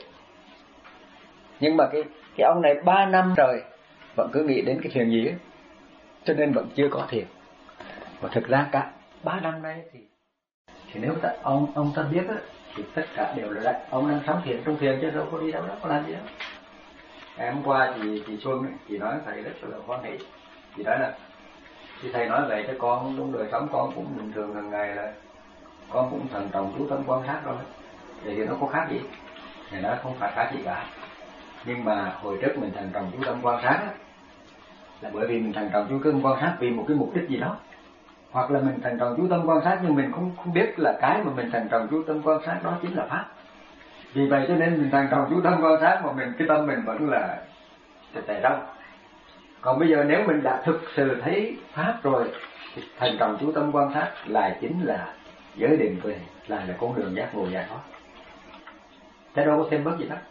Nhưng mà cái cái ông này ba năm rồi vẫn cứ nghĩ đến cái thiền gì ấy, cho nên vẫn chưa có thiền. Và thực ra cả ba năm nay thì thì nếu ta, ông ông ta biết á, thì tất cả đều là đấy. Ông đang sống thiền trong thiền chứ đâu có đi đâu đó, có làm gì đâu. Ngày hôm qua thì chị Xuân ấy, chị nói thầy rất là hoan hỷ. Chị nói là thì thầy nói vậy cho con trong đời sống con cũng bình thường hàng ngày là con cũng thần trọng chú tâm quan sát rồi, vậy thì nó có khác gì? Thầy nói không phải khác gì cả. Nhưng mà hồi trước mình thần trọng chú tâm quan sát á, là bởi vì mình thần trọng chú tâm quan sát vì một cái mục đích gì đó, hoặc là mình thần trọng chú tâm quan sát nhưng mình không không biết là cái mà mình thần trọng chú tâm quan sát đó chính là pháp. Vì vậy cho nên mình thần trọng chú tâm quan sát mà mình cái tâm mình vẫn là tệ đâu. Còn bây giờ nếu mình đã thực sự thấy pháp rồi thì thần trọng chú tâm quan sát là chính là giới định tuệ, là là con đường giác ngộ giải thoát. Thế đâu có thêm bất gì đó.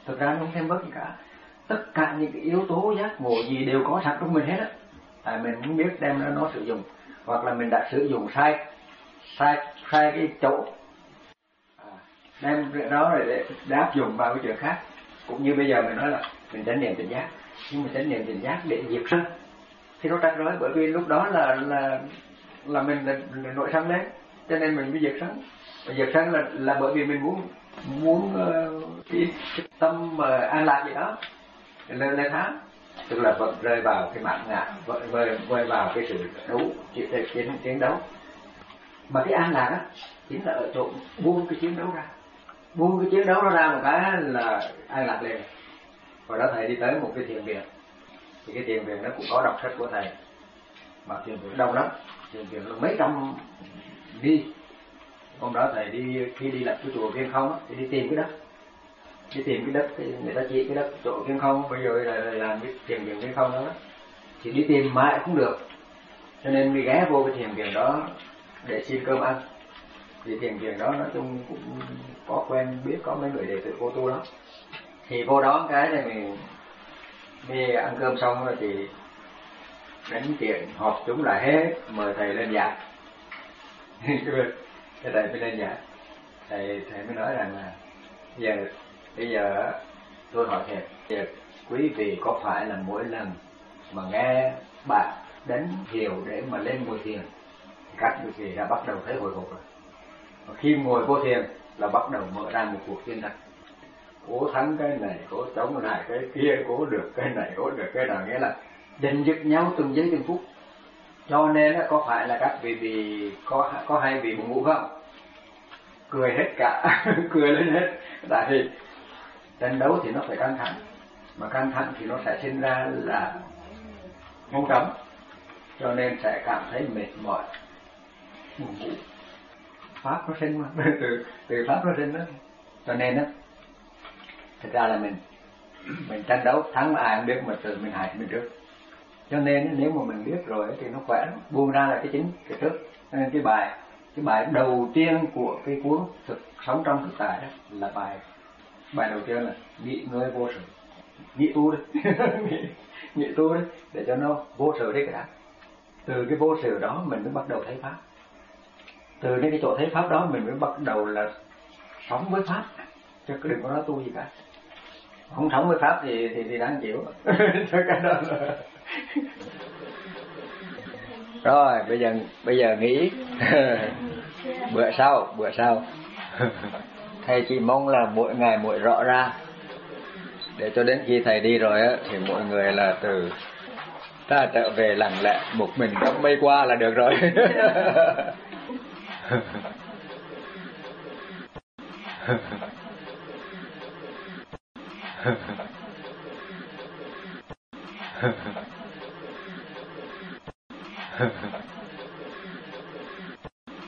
thực ra nó không thêm bớt gì cả. Tất cả những cái yếu tố giác ngộ gì đều có sẵn trong mình hết á, tại mình không biết đem nó, nó sử dụng, hoặc là mình đã sử dụng sai sai sai cái chỗ, à, đem cái đó rồi để, để áp dụng vào cái chuyện khác. Cũng như bây giờ mình nói là mình chánh niệm tỉnh giác, nhưng mà chánh niệm tỉnh giác để diệt sân thì nó trách rối, bởi vì lúc đó là là là mình là, là nội sân lên, cho nên mình mới diệt sân. Và diệt sân là là bởi vì mình muốn muốn uh, cái, cái tâm mà uh, an lạc gì đó lên lên tháng, tức là vẫn rơi vào cái mạng ngã, vẫn rơi, rơi vào cái sự đấu chiến chiến chiến đấu. Mà cái an lạc á chính là ở chỗ buông cái chiến đấu ra, buông cái chiến đấu nó ra một cái là an lạc liền. Hồi đó thầy đi tới một cái thiền viện, thì cái thiền viện nó cũng có đọc sách của thầy, mà thiền viện đông lắm, thiền viện là mấy trăm đi. Hôm đó thầy đi, khi đi lập cái chùa Viên Không á, thì đi tìm cái đất, đi tìm cái đất, thì người ta chỉ cái đất chỗ Viên Không, bây giờ là, là làm cái thiền viện Viên Không đó, thì đi tìm mãi không được, cho nên mình ghé vô cái thiền viện đó để xin cơm ăn. Thì thiền viện đó nói chung cũng có quen biết có mấy người đệ tử cô tu đó, thì vô đó cái này mình đi ăn cơm xong rồi thì đánh chuyện họp chúng lại hết, mời thầy lên giảng. Cái thầy mới lên giảng, thầy thầy mới nói rằng là giờ bây giờ tôi hỏi thiệt, giờ quý vị có phải là mỗi lần mà nghe bạn đánh thiều để mà lên ngồi thiền, các quý vị đã bắt đầu thấy hồi hộp rồi. Và khi ngồi vô thiền là bắt đầu mở ra một cuộc chiến tranh, cố thắng cái này, cố chống lại cái kia, cố được cái này, cố được cái nào, nghĩa là giành giật nhau từng giây từng phút. Cho nên có phải là các vị vì có có hay bị buồn ngủ không? Cười hết cả, cười lên hết. Tại vì tranh đấu thì nó phải căng thẳng, mà căng thẳng thì nó sẽ sinh ra là ngôn cấm, cho nên sẽ cảm thấy mệt mỏi, buồn ngủ. Pháp nó sinh mà, từ từ pháp nó sinh đó. Cho nên đó, thực ra là mình mình tranh đấu thắng ai không biết, mà tự mình hại mình trước. Cho nên nếu mà mình biết rồi thì nó khỏe, buông ra là cái chính cái trước. Nên cái bài cái bài đầu tiên của cái cuốn thực sống trong thực tại đó là bài bài đầu tiên là nghĩ ngơi vô sự, nghĩ tu đấy, nghĩ, nghĩ tu đấy để cho nó vô sự đấy. Cái đã từ cái vô sự đó mình mới bắt đầu thấy pháp, từ cái chỗ thấy pháp đó mình mới bắt đầu là sống với pháp, chứ đừng có nói tu gì cả. Không sống với pháp thì thì, thì đáng chịu. Cho cái đó là rồi bây giờ bây giờ nghĩ bữa sau bữa sau thầy chỉ mong là mỗi ngày mỗi rõ ra, để cho đến khi thầy đi rồi á thì mọi người là từ ta trở về lặng lẽ một mình đắm mây qua là được rồi. Ha ha ha.